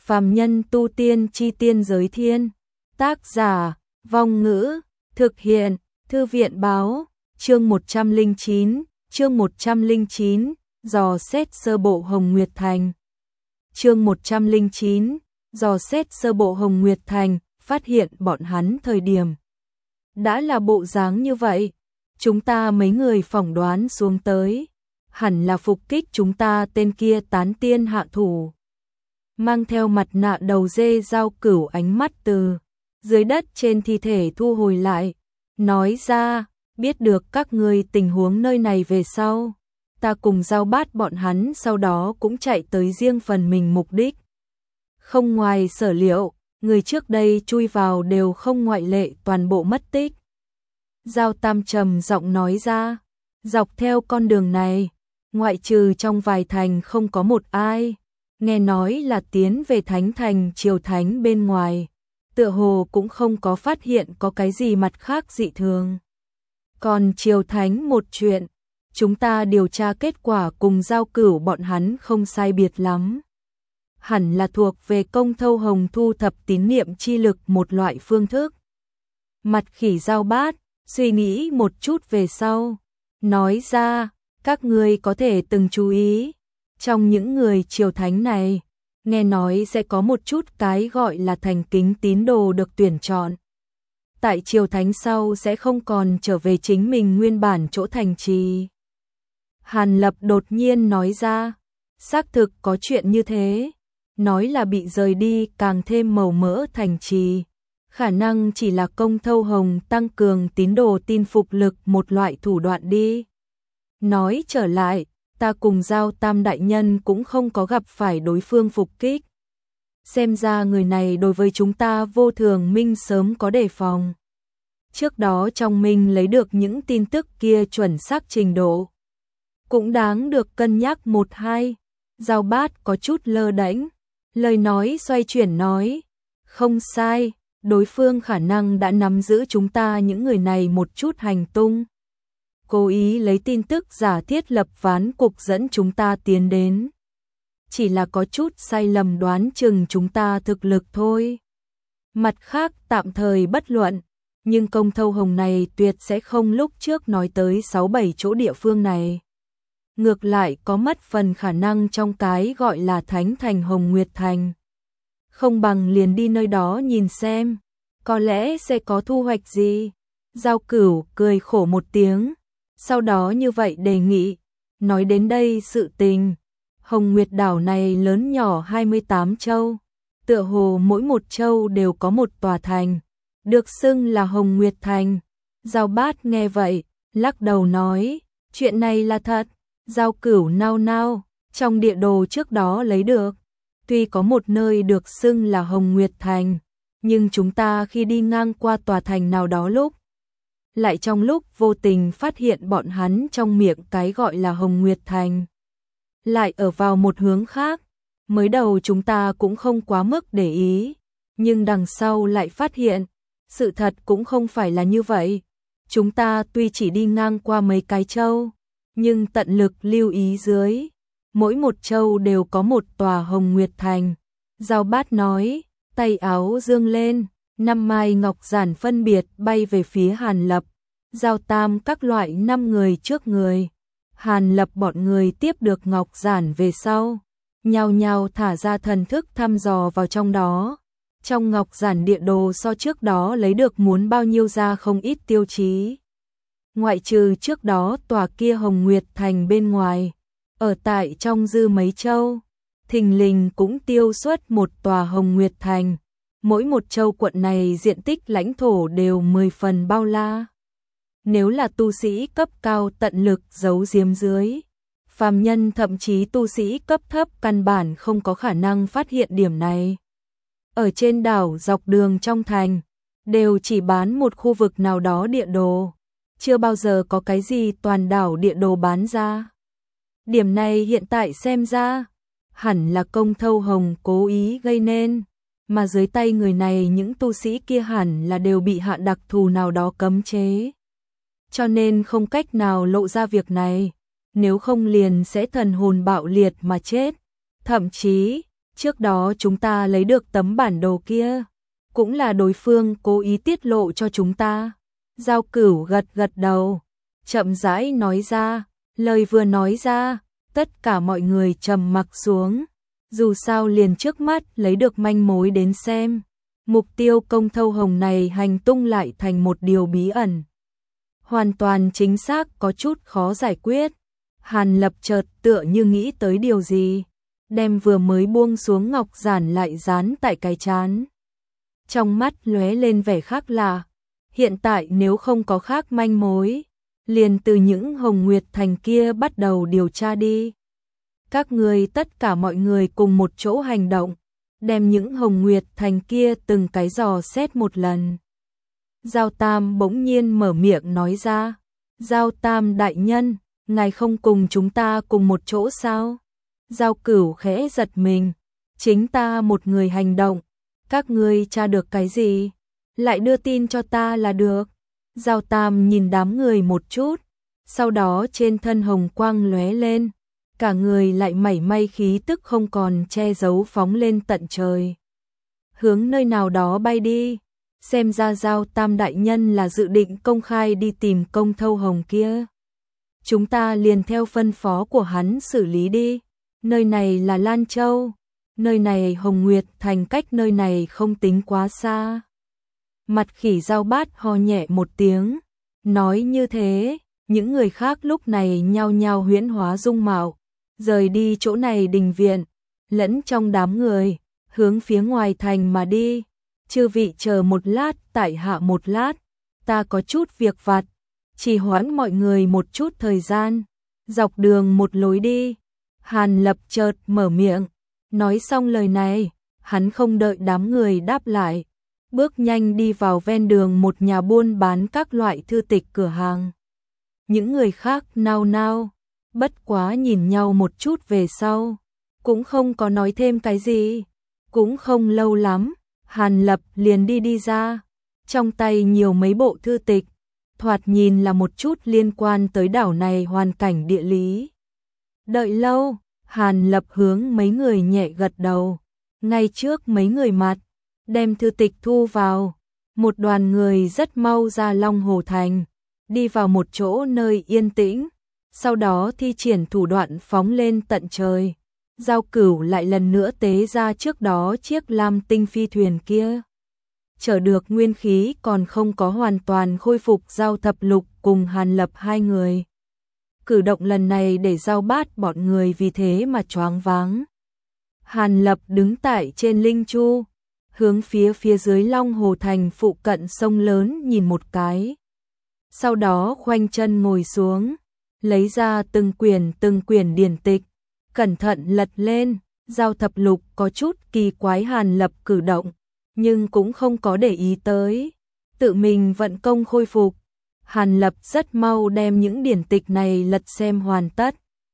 Phàm nhân tu tiên chi tiên giới thiên. Tác giả, Vong Ngữ, thực hiện, Thư viện báo, chương 109, dò xét sơ bộ Hồng Nguyệt Thành. Chương 109, dò xét sơ bộ Hồng Nguyệt Thành, phát hiện bọn hắn thời điểm đã là bộ dáng như vậy, chúng ta mấy người phỏng đoán xuống tới, hẳn là phục kích chúng ta tên kia tán tiên hạ thủ. Mang theo mặt nạ đầu dê Giao Cửu ánh mắt từ dưới đất trên thi thể thu hồi lại, nói ra, biết được các ngươi tình huống nơi này về sau, ta cùng Giao Bát bọn hắn sau đó cũng chạy tới riêng phần mình mục đích. Không ngoài sở liệu, người trước đây chui vào đều không ngoại lệ toàn bộ mất tích. Giao Tam trầm giọng nói ra, dọc theo con đường này, ngoại trừ trong vài thành không có một ai, nghe nói là tiến về Thánh Thành Triều Thánh bên ngoài, tựa hồ cũng không có phát hiện có cái gì mặt khác dị thường. Còn Triều Thánh một chuyện, chúng ta điều tra kết quả cùng Giao Cửu bọn hắn không sai biệt lắm. Hẳn là thuộc về công thâu hồng thu thập tín niệm chi lực một loại phương thức. Mặt khỉ Giao Bát, suy nghĩ một chút về sau, nói ra, các ngươi có thể từng chú ý, trong những người Triều Thánh này, nghe nói sẽ có một chút cái gọi là thành kính tín đồ được tuyển chọn. Tại Triều Thánh sau sẽ không còn trở về chính mình nguyên bản chỗ thành trì. Hàn Lập đột nhiên nói ra, xác thực có chuyện như thế, nói là bị rời đi càng thêm màu mỡ thành trì, khả năng chỉ là công thâu hồng tăng cường tín đồ tin phục lực một loại thủ đoạn đi. Nói trở lại, ta cùng Giao Tam đại nhân cũng không có gặp phải đối phương phục kích. Xem ra người này đối với chúng ta vô thường minh sớm có đề phòng. Trước đó trong minh lấy được những tin tức kia chuẩn xác trình độ, cũng đáng được cân nhắc một hai. Giao Bát có chút lơ đễnh, lời nói xoay chuyển nói, không sai, đối phương khả năng đã nắm giữ chúng ta những người này một chút hành tung. Cố ý lấy tin tức giả thiết lập ván cục dẫn chúng ta tiến đến. Chỉ là có chút sai lầm đoán chừng chúng ta thực lực thôi. Mặt khác tạm thời bất luận, nhưng công thâu hồng này tuyệt sẽ không lúc trước nói tới 6-7 chỗ địa phương này. Ngược lại có mất phần khả năng trong cái gọi là Thánh Thành Hồng Nguyệt Thành. Không bằng liền đi nơi đó nhìn xem, có lẽ sẽ có thu hoạch gì. Giao Cửu cười khổ một tiếng, sau đó như vậy đề nghị, nói đến đây sự tình, Hồng Nguyệt đảo này lớn nhỏ 28 châu, tựa hồ mỗi một châu đều có một tòa thành, được xưng là Hồng Nguyệt Thành. Giao Bát nghe vậy, lắc đầu nói, chuyện này là thật. Giao Cửu nao nao, trong địa đồ trước đó lấy được, tuy có một nơi được xưng là Hồng Nguyệt Thành, nhưng chúng ta khi đi ngang qua tòa thành nào đó lúc, lại trong lúc vô tình phát hiện bọn hắn trong miệng cái gọi là Hồng Nguyệt Thành lại ở vào một hướng khác. Mới đầu chúng ta cũng không quá mức để ý, nhưng đằng sau lại phát hiện, sự thật cũng không phải là như vậy. Chúng ta tuy chỉ đi ngang qua mấy cái châu, nhưng tận lực lưu ý dưới, mỗi một châu đều có một tòa Hồng Nguyệt Thành. Giao Bát nói, tay áo dương lên, 5 mai ngọc giản phân biệt bay về phía Hàn Lập, Giao Tam các loại 5 người trước người. Hàn Lập bọn người tiếp được ngọc giản về sau, nhao nhao thả ra thần thức thăm dò vào trong đó. Trong ngọc giản địa đồ so trước đó lấy được muốn bao nhiêu ra không ít tiêu chí. Ngoại trừ trước đó tòa kia Hồng Nguyệt Thành bên ngoài, ở tại trong dư mấy châu, thình lình cũng tiêu xuất một tòa Hồng Nguyệt Thành. Mỗi một châu quận này diện tích lãnh thổ đều 10 phần bao la. Nếu là tu sĩ cấp cao tận lực giấu giếm dưới, phàm nhân thậm chí tu sĩ cấp thấp căn bản không có khả năng phát hiện điểm này. Ở trên đảo dọc đường trong thành, đều chỉ bán một khu vực nào đó địa đồ, chưa bao giờ có cái gì toàn đảo địa đồ bán ra. Điểm này hiện tại xem ra, hẳn là công thâu hồng cố ý gây nên, mà dưới tay người này những tu sĩ kia hẳn là đều bị hạ đặc thù nào đó cấm chế. Cho nên không cách nào lộ ra việc này, nếu không liền sẽ thần hồn bạo liệt mà chết. Thậm chí, Trước đó chúng ta lấy được tấm bản đồ kia, cũng là đối phương cố ý tiết lộ cho chúng ta. Giao Cửu gật gật đầu, chậm rãi nói ra, lời vừa nói ra, tất cả mọi người trầm mặc xuống. Dù sao liền trước mắt lấy được manh mối đến xem, mục tiêu Công Thâu Hồng này hành tung lại thành một điều bí ẩn. Hoàn toàn chính xác có chút khó giải quyết. Hàn Lập chợt tựa như nghĩ tới điều gì, đem vừa mới buông xuống ngọc giản lại dán tại cái trán. Trong mắt lóe lên vẻ khác lạ, hiện tại nếu không có khác manh mối, liền từ những Hồng Nguyệt Thành kia bắt đầu điều tra đi. Các người tất cả mọi người cùng một chỗ hành động, đem những Hồng Nguyệt Thành kia từng cái dò xét một lần. Giao Tam bỗng nhiên mở miệng nói ra, Giao Tam đại nhân, ngài không cùng chúng ta cùng một chỗ sao? Giao Cửu khẽ giật mình, chính ta một người hành động, các ngươi tra được cái gì? Lại đưa tin cho ta là được. Giao Tam nhìn đám người một chút, sau đó trên thân hồng quang lóe lên, cả người lại mảy may khí tức không còn che giấu phóng lên tận trời. Hướng nơi nào đó bay đi, xem ra Giao Tam đại nhân là dự định công khai đi tìm Công Thâu Hồng kia. Chúng ta liền theo phân phó của hắn xử lý đi. Nơi này là Lan Châu, nơi này Hồng Nguyệt Thành cách nơi này không tính quá xa. Mặt Khỉ Giao Bát ho nhẹ một tiếng, nói như thế, những người khác lúc này nhao nhao huyễn hóa dung mạo, rời đi chỗ này đình viện, lẫn trong đám người, hướng phía ngoài thành mà đi. Chư vị chờ một lát, tại hạ một lát, ta có chút việc vặt, chỉ hoãn mọi người một chút thời gian, dọc đường một lối đi. Hàn Lập chợt mở miệng, nói xong lời này, hắn không đợi đám người đáp lại, bước nhanh đi vào ven đường một nhà buôn bán các loại thư tịch cửa hàng. Những người khác nao nao, bất quá nhìn nhau một chút về sau, cũng không có nói thêm cái gì. Cũng không lâu lắm, Hàn Lập liền đi ra, trong tay nhiều mấy bộ thư tịch, thoạt nhìn là một chút liên quan tới đảo này hoàn cảnh địa lý. Đợi lâu, Hàn Lập hướng mấy người nhẹ gật đầu, ngay trước mấy người mặt, đem thư tịch thu vào. Một đoàn người rất mau ra Long Hồ Thành, đi vào một chỗ nơi yên tĩnh, sau đó thi triển thủ đoạn phóng lên tận trời. Giao Cửu lại lần nữa tế ra trước đó chiếc lam tinh phi thuyền kia. Chở được nguyên khí còn không có hoàn toàn khôi phục Giao Thập Lục cùng Hàn Lập hai người. Cử động lần này để Giao Bát bọn người vì thế mà choáng váng. Hàn Lập đứng tại trên linh chu, hướng phía dưới Long Hồ Thành phụ cận sông lớn nhìn một cái. Sau đó khoanh chân ngồi xuống, lấy ra từng quyển điển tịch, cẩn thận lật lên. Giao Thập Lục có chút kỳ quái Hàn Lập cử động, nhưng cũng không có để ý tới, tự mình vận công khôi phục. Hàn Lập rất mau đem những điển tịch này lật xem hoàn tất.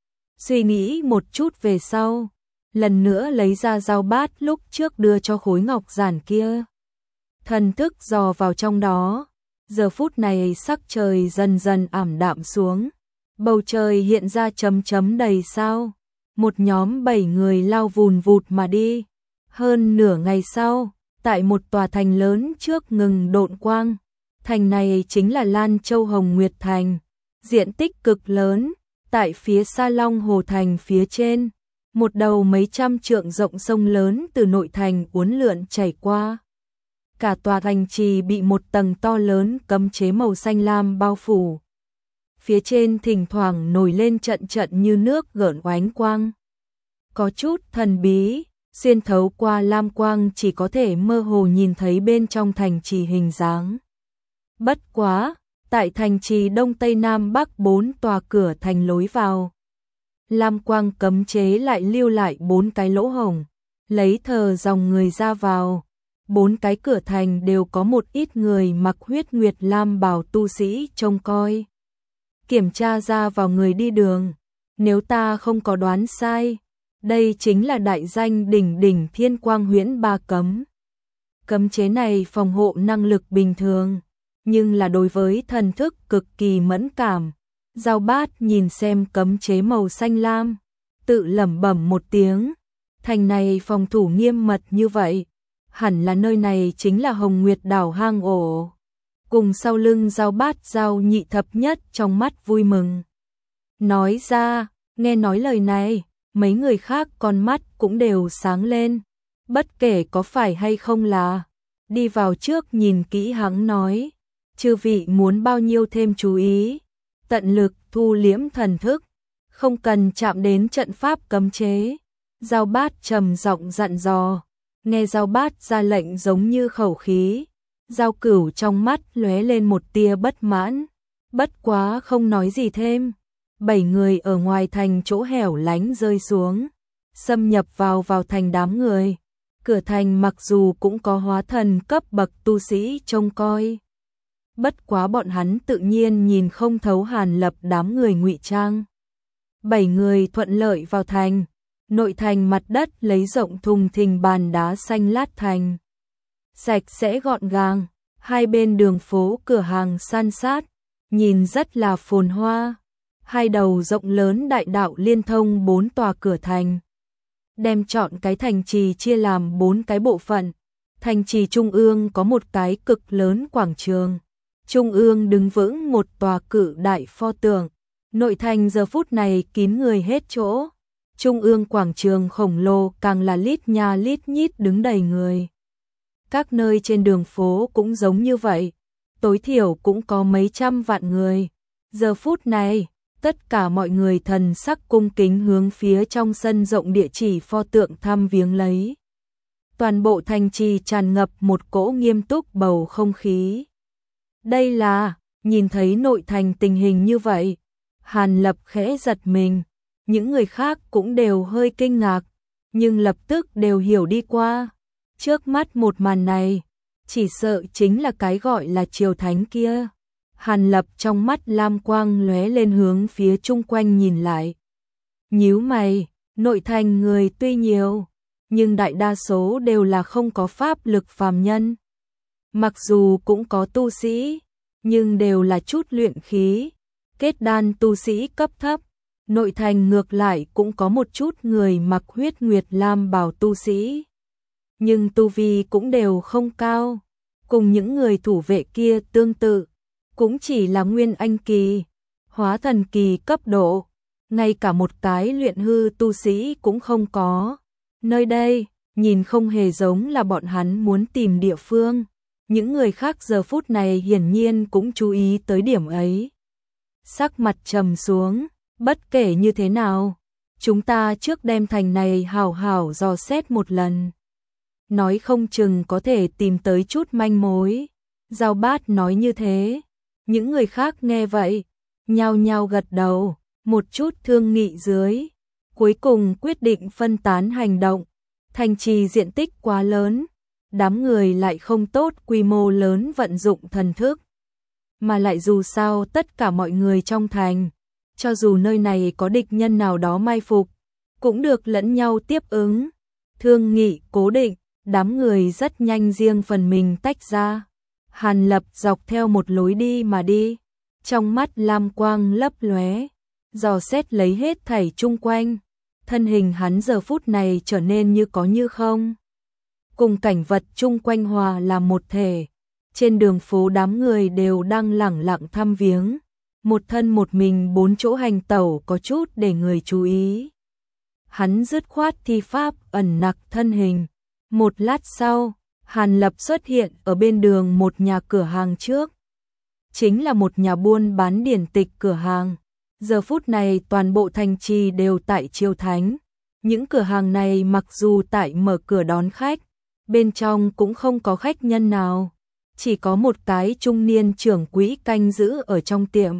Suy nghĩ một chút về sau, lần nữa lấy ra Giao Bát lúc trước đưa cho khối ngọc giản kia. Thần thức dò vào trong đó, giờ phút này sắc trời dần dần ảm đạm xuống, bầu trời hiện ra chấm chấm đầy sao. Một nhóm 7 người lao vùn vụt mà đi. Hơn nửa ngày sau, tại một tòa thành lớn trước ngừng độn quang. Thành này chính là Lan Châu Hồng Nguyệt Thành, diện tích cực lớn, tại phía xa Long Hồ Thành phía trên, một đầu mấy trăm trượng rộng sông lớn từ nội thành uốn lượn chảy qua. Cả tòa thành trì bị một tầng to lớn cấm chế màu xanh lam bao phủ. Phía trên thỉnh thoảng nổi lên trận trận như nước gợn oánh quang. Có chút thần bí, xuyên thấu qua lam quang chỉ có thể mơ hồ nhìn thấy bên trong thành trì hình dáng. Bất quá, tại thành trì Đông Tây Nam Bắc 4 tòa cửa thành lối vào, lam quang cấm chế lại lưu lại 4 cái lỗ hổng, lấy thờ dòng người ra vào. 4 cái cửa thành đều có một ít người mặc huyết nguyệt lam bào tu sĩ trông coi, kiểm tra ra vào người đi đường. Nếu ta không có đoán sai, đây chính là đại danh đỉnh đỉnh Thiên Quang Huyễn Ba Cấm. Cấm chế này phòng hộ năng lực bình thường, nhưng là đối với thần thức cực kỳ mẫn cảm. Giao Bát nhìn xem cấm chế màu xanh lam, tự lẩm bẩm một tiếng, Thành này phòng thủ nghiêm mật như vậy, hẳn là nơi này chính là Hồng Nguyệt đảo hang ổ. Cùng sau lưng Giao Bát Giao Nhị thập nhất trong mắt vui mừng. Nói ra, nghe nói lời này, mấy người khác con mắt cũng đều sáng lên. Bất kể có phải hay không là, đi vào trước nhìn kỹ hắn nói, chư vị muốn bao nhiêu thêm chú ý, tận lực thu liễm thần thức, không cần chạm đến trận pháp cấm chế. Giao Bát trầm giọng dặn dò, nghe Giao Bát ra lệnh giống như khẩu khí. Giao Cửu trong mắt lóe lên một tia bất mãn, bất quá không nói gì thêm. 7 người ở ngoài thành chỗ hẻo lánh rơi xuống, xâm nhập vào thành đám người. Cửa thành mặc dù cũng có hóa thần cấp bậc tu sĩ trông coi, bất quá bọn hắn tự nhiên nhìn không thấu Hàn Lập đám người ngụy trang. 7 người thuận lợi vào thành, nội thành mặt đất lấy rộng thùng thình bàn đá xanh lát thành. Sạch sẽ gọn gàng, hai bên đường phố cửa hàng san sát, nhìn rất là phồn hoa. Hai đầu rộng lớn đại đạo liên thông 4 tòa cửa thành, đem chọn cái thành trì chia làm 4 cái bộ phận. Thành trì trung ương có một cái cực lớn quảng trường, trung ương đứng vững một tòa cự đại pho tượng. Nội thành giờ phút này kín người hết chỗ, trung ương quảng trường khổng lồ càng là lít nha lít nhít đứng đầy người. Các nơi trên đường phố cũng giống như vậy, tối thiểu cũng có mấy trăm vạn người. Giờ phút này, tất cả mọi người thần sắc cung kính hướng phía trong sân rộng địa chỉ pho tượng thăm viếng lấy. Toàn bộ thành trì tràn ngập một cỗ nghiêm túc bầu không khí. Đây là, nhìn thấy nội thành tình hình như vậy, Hàn Lập khẽ giật mình, những người khác cũng đều hơi kinh ngạc, nhưng lập tức đều hiểu đi qua. Trước mắt một màn này, chỉ sợ chính là cái gọi là triều thánh kia. Hàn Lập trong mắt lam quang lóe lên hướng phía chung quanh nhìn lại. Nhíu mày, nội thành người tuy nhiều, nhưng đại đa số đều là không có pháp lực phàm nhân. Mặc dù cũng có tu sĩ, nhưng đều là chút luyện khí, kết đan tu sĩ cấp thấp. Nội thành ngược lại cũng có một chút người mặc huyết nguyệt lam bào tu sĩ, nhưng tu vi cũng đều không cao, cùng những người thủ vệ kia tương tự, cũng chỉ là nguyên anh kỳ, hóa thần kỳ cấp độ, ngay cả một cái luyện hư tu sĩ cũng không có. Nơi đây, nhìn không hề giống là bọn hắn muốn tìm địa phương, những người khác giờ phút này hiển nhiên cũng chú ý tới điểm ấy. Sắc mặt trầm xuống, bất kể như thế nào, chúng ta trước đem thành này hảo hảo dò xét một lần. Nói không chừng có thể tìm tới chút manh mối. Giao Bát nói như thế, những người khác nghe vậy, nhao nhao gật đầu, một chút thương nghị dưới, cuối cùng quyết định phân tán hành động. Thành trì diện tích quá lớn, đám người lại không tốt quy mô lớn vận dụng thần thức, mà lại dù sao tất cả mọi người trong thành, cho dù nơi này có địch nhân nào đó mai phục, cũng được lẫn nhau tiếp ứng. Thương nghị cố định, đám người rất nhanh riêng phần mình tách ra. Hàn Lập dọc theo một lối đi mà đi, trong mắt lam quang lấp lóe, dò xét lấy hết thảy chung quanh. Thân hình hắn giờ phút này trở nên như có như không, cùng cảnh vật chung quanh hòa làm một thể. Trên đường phố đám người đều đang lẳng lặng thăm viếng, một thân một mình 4 chỗ hành tẩu có chút để người chú ý. Hắn dứt khoát thi pháp ẩn nặc thân hình. Một lát sau, Hàn Lập xuất hiện ở bên đường một nhà cửa hàng trước. Chính là một nhà buôn bán điển tịch cửa hàng. Giờ phút này toàn bộ thành trì đều tại chiêu thánh. Những cửa hàng này mặc dù tại mở cửa đón khách, bên trong cũng không có khách nhân nào. Chỉ có một cái trung niên trưởng quỹ canh giữ ở trong tiệm.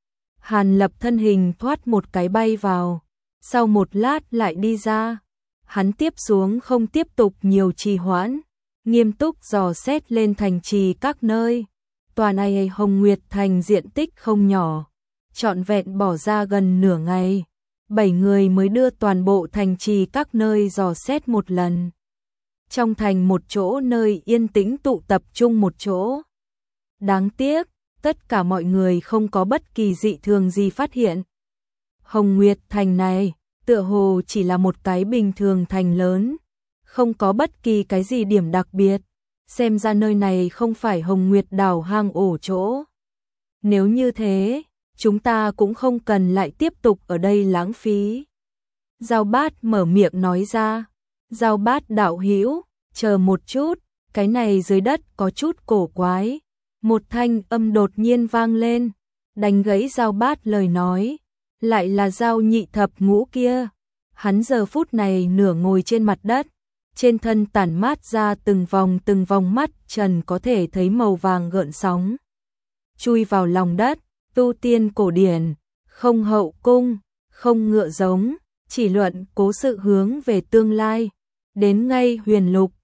Hàn Lập thân hình thoát một cái bay vào, sau một lát lại đi ra. Hắn tiếp xuống không tiếp tục nhiều trì hoãn, nghiêm túc dò xét lên thành trì các nơi. Tòa này Hồng Nguyệt thành diện tích không nhỏ, trọn vẹn bỏ ra gần nửa ngày, 7 người mới đưa toàn bộ thành trì các nơi dò xét một lần. Trong thành một chỗ nơi yên tĩnh tụ tập trung một chỗ. Đáng tiếc, tất cả mọi người không có bất kỳ dị thường gì phát hiện. Hồng Nguyệt thành này, tựa hồ chỉ là một cái bình thường thành lớn, không có bất kỳ cái gì điểm đặc biệt, xem ra nơi này không phải Hồng Nguyệt đảo hang ổ chỗ. Nếu như thế, chúng ta cũng không cần lại tiếp tục ở đây lãng phí. Giao Bát mở miệng nói ra. Giao Bát đạo hữu, chờ một chút, cái này dưới đất có chút cổ quái. Một thanh âm đột nhiên vang lên, đánh gãy Giao Bát lời nói, lại là Giao Nhị Thập Ngũ kia. Hắn giờ phút này nửa ngồi trên mặt đất, trên thân tản mát ra từng vòng mắt trần có thể thấy màu vàng gợn sóng. Chui vào lòng đất, tu tiên cổ điển, không hậu cung, không ngựa giống, chỉ luận cố sự hướng về tương lai. Đến ngay huyền lục,